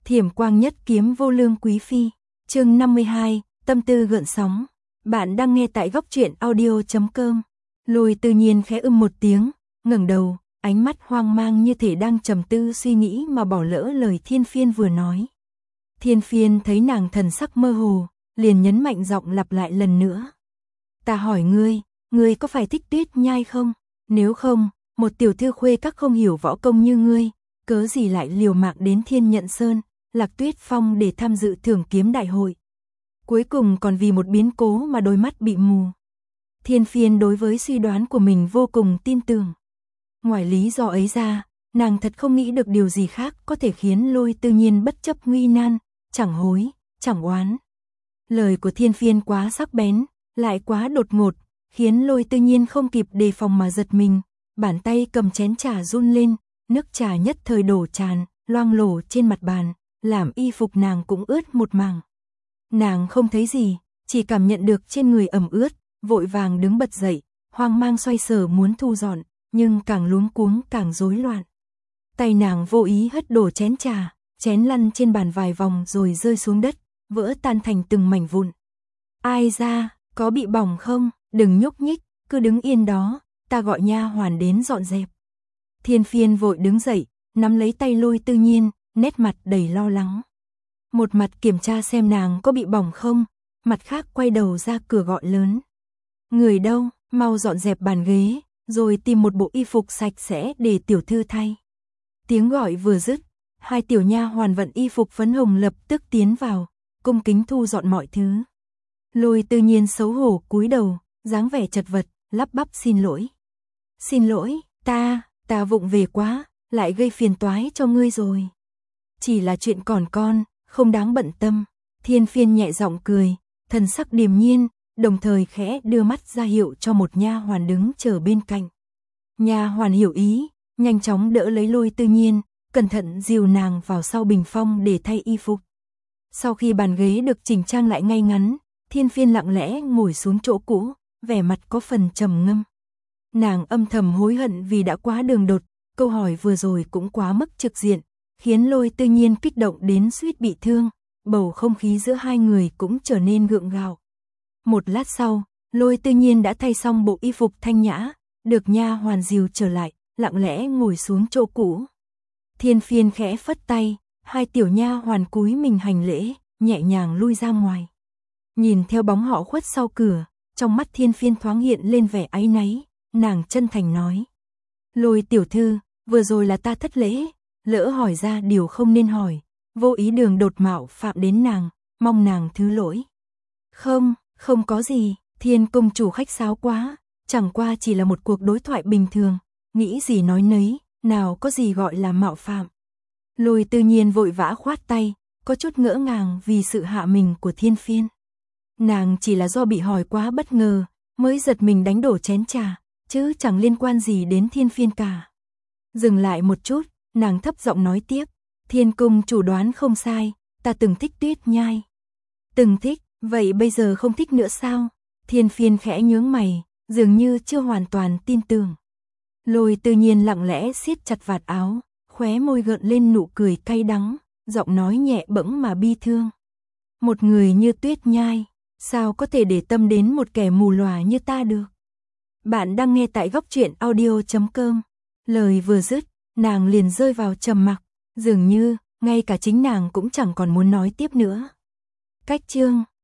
Thiểm quang nhất kiếm vô lương quý phi, chương 52, tâm tư gợn sóng. Bạn đang nghe tại góc truyện audio.com. Lôi Tư Nhiên khẽ một tiếng, ngẩng đầu, ánh mắt hoang mang như thể đang trầm tư suy nghĩ mà bỏ lỡ lời Thiên Phiên vừa nói. Thiên Phiên thấy nàng thần sắc mơ hồ, liền nhấn mạnh giọng lặp lại lần nữa. Ta hỏi ngươi có phải thích Tuyết Nhai không? Nếu không, một tiểu thư khuê các không hiểu võ công như ngươi, cớ gì lại liều mạng đến Thiên Nhận Sơn, Lạc Tuyết Phong để tham dự thưởng kiếm đại hội. Cuối cùng còn vì một biến cố mà đôi mắt bị mù. Thiên Phiên đối với suy đoán của mình vô cùng tin tưởng. Ngoài lý do ấy ra, nàng thật không nghĩ được điều gì khác có thể khiến Lôi Tư Nhiên bất chấp nguy nan, chẳng hối, chẳng oán. Lời của Thiên Phiên quá sắc bén, lại quá đột ngột, khiến Lôi Tư Nhiên không kịp đề phòng mà giật mình, bàn tay cầm chén trà run lên, nước trà nhất thời đổ tràn, loang lổ trên mặt bàn, làm y phục nàng cũng ướt một mảng. Nàng không thấy gì, chỉ cảm nhận được trên người ẩm ướt, vội vàng đứng bật dậy, hoang mang xoay sở muốn thu dọn, nhưng càng luống cuống càng rối loạn. Tay nàng vô ý hất đổ chén trà, chén lăn trên bàn vài vòng rồi rơi xuống đất, vỡ tan thành từng mảnh vụn. Ai ra, có bị bỏng không? Đừng nhúc nhích, cứ đứng yên đó, ta gọi nha hoàn đến dọn dẹp. Thiên Phiên vội đứng dậy, nắm lấy tay Lôi Tư Nhiên, nét mặt đầy lo lắng. Một mặt kiểm tra xem nàng có bị bỏng không, mặt khác quay đầu ra cửa gọi lớn. Người đâu, mau dọn dẹp bàn ghế, rồi tìm một bộ y phục sạch sẽ để tiểu thư thay. Tiếng gọi vừa dứt, hai tiểu nha hoàn vận y phục phấn hồng lập tức tiến vào, cung kính thu dọn mọi thứ. Lôi Tư Nhiên xấu hổ cúi đầu, dáng vẻ chật vật, lắp bắp xin lỗi. Xin lỗi, ta vụng về quá, lại gây phiền toái cho ngươi rồi. Chỉ là chuyện còn con, không đáng bận tâm. Thiên Phiên nhẹ giọng cười, thần sắc điềm nhiên, đồng thời khẽ đưa mắt ra hiệu cho một nha hoàn đứng chờ bên cạnh. Nha hoàn hiểu ý, nhanh chóng đỡ lấy Lôi Tư Nhiên, cẩn thận dìu nàng vào sau bình phong để thay y phục. Sau khi bàn ghế được chỉnh trang lại ngay ngắn, Thiên Phiên lặng lẽ ngồi xuống chỗ cũ, vẻ mặt có phần trầm ngâm. Nàng âm thầm hối hận vì đã quá đường đột, câu hỏi vừa rồi cũng quá mức trực diện, khiến Lôi Tư Nhiên kích động đến suýt bị thương, bầu không khí giữa hai người cũng trở nên gượng gạo. Một lát sau, Lôi Tư Nhiên đã thay xong bộ y phục thanh nhã, được nha hoàn dìu trở lại, lặng lẽ ngồi xuống chỗ cũ. Thiên Phiên khẽ phất tay, hai tiểu nha hoàn cúi mình hành lễ, nhẹ nhàng lui ra ngoài. Nhìn theo bóng họ khuất sau cửa, trong mắt Thiên Phiên thoáng hiện lên vẻ áy náy, nàng chân thành nói. Lôi tiểu thư, vừa rồi là ta thất lễ, lỡ hỏi ra điều không nên hỏi, vô ý đường đột mạo phạm đến nàng, mong nàng thứ lỗi. Không có gì, Thiên công chủ khách sáo quá, chẳng qua chỉ là một cuộc đối thoại bình thường, nghĩ gì nói nấy, nào có gì gọi là mạo phạm. Lôi Tư Nhiên vội vã khoát tay, có chút ngỡ ngàng vì sự hạ mình của Thiên Phiên. Nàng chỉ là do bị hỏi quá bất ngờ, mới giật mình đánh đổ chén trà, chứ chẳng liên quan gì đến Thiên Phiên cả. Dừng lại một chút, nàng thấp giọng nói tiếp, Thiên công chủ đoán không sai, ta từng thích Tuyết Nhai. Từng thích, vậy bây giờ không thích nữa sao? Thiên Phiên khẽ nhướng mày, dường như chưa hoàn toàn tin tưởng. Lôi Tư Nhiên lặng lẽ siết chặt vạt áo, khóe môi gợn lên nụ cười cay đắng, giọng nói nhẹ bẫng mà bi thương. Một người như Tuyết Nhai, sao có thể để tâm đến một kẻ mù lòa như ta được? Bạn đang nghe tại góc truyện audio.com. Lời vừa dứt, nàng liền rơi vào trầm mặc, dường như ngay cả chính nàng cũng chẳng còn muốn nói tiếp nữa. Cách chương